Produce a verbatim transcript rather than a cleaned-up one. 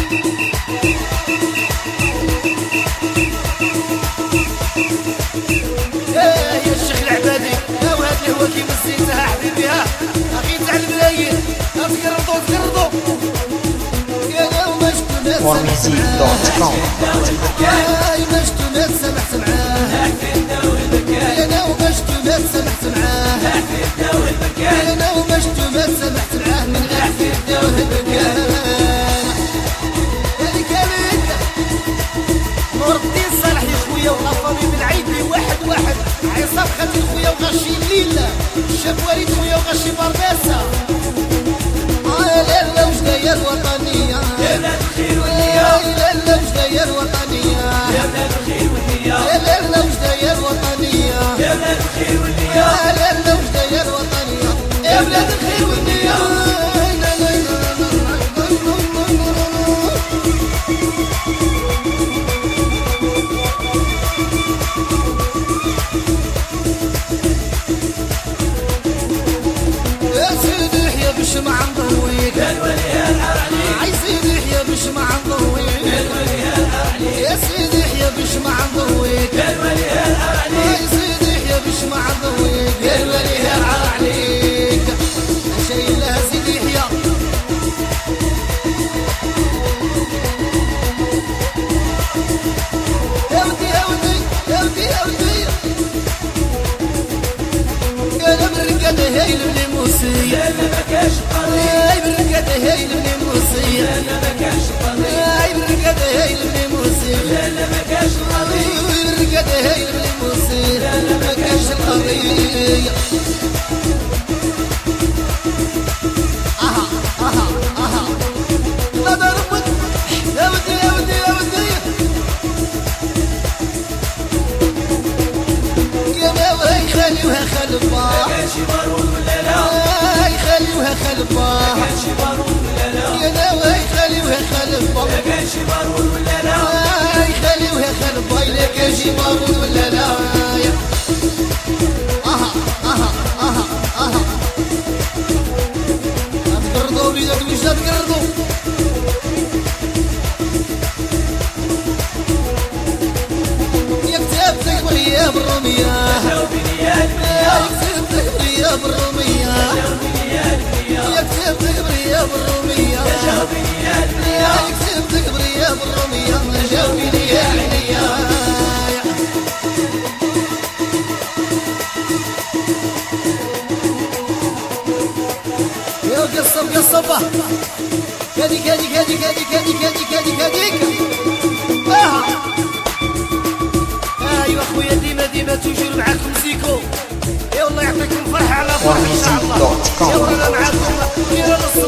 يا الشيخ العبادي يا وهاد الهوا كيما الزيتها حبيبيها اخي تاع الملايين تقرضوا تقرضوا يا ناوما شكون فورميزيك دوت كوم يا ما شكون سمحت معاه يا ناوما شكون سمحت معاه يا ناوما شكون سمحت معاه من غير فدا وهدكان هذيك هذيك نور الدين صالح يا خويا وغفرني من عيبي واحد واحد عصام خالتي خويا وغشي الليله الشاب وليد خويا وغشي برداسه يا لالا وش داير وطنيه يا بلاد الخير والنية يا لالا وش داير وطنيه يا بلاد الخير والنية يا لالا وش داير وطنيه يا بلاد الخير والنية يا لالا وش داير وطنيه يا بلاد الخير والنية يا سيدي يحيى باش ما عنضويك يا الولي العرعلي عايز سيدي يحيى باش ما عنضويك يا الولي العرعلي يا سيدي يحيى باش ما عنضويك يا الولي العرعلي يا سيدي يحيى باش ما عنضويك يا الولي يرعى عليك شايلها سيدي يحيى يا ودي يا ودي يا ودي يا ودي انا بالرقاده هايل بني موسي لا ما كاش قضية هاي بالرقاده هايل بني موسي لا ما كاش قضية هاي بالرقاده هايل بني موسي لا ما كاش قضية بالرقاده هايل بني موسي لا ما كانش القضيه اها اها اها لا ضربت يا ودي يا ودي يا ودي يا ناوي خليوها خلفا كانش بارود ولا لا هاي خليوها خلفا كانش بارود ولا لا يا ناوي خليوها خلفا كانش بارود ولا لا هاي خليوها خلفا إلا كان شي مارود ولا لا اها اها اها اها تقرضوا بيدك وش تقرضوا يا كتابتك بالغياب الرومية جاوبني يا البنية يا كتابتك بالغياب الرومية جاوبني يا البنية يا كتابتك بالغياب الرومية جاوبني يا البنية يا كتابتك بالغياب الرومية جاوبني يا عينيا يا قصب قصبة هذيك هذيك هذيك هذيك هذيك هذيك هذيك هذيك اه ايوا خويا ديما ديما توجور معاكم زيكو يا الله يعطيكم فرحة على فرحة ان شاء الله يا الله معاكم غير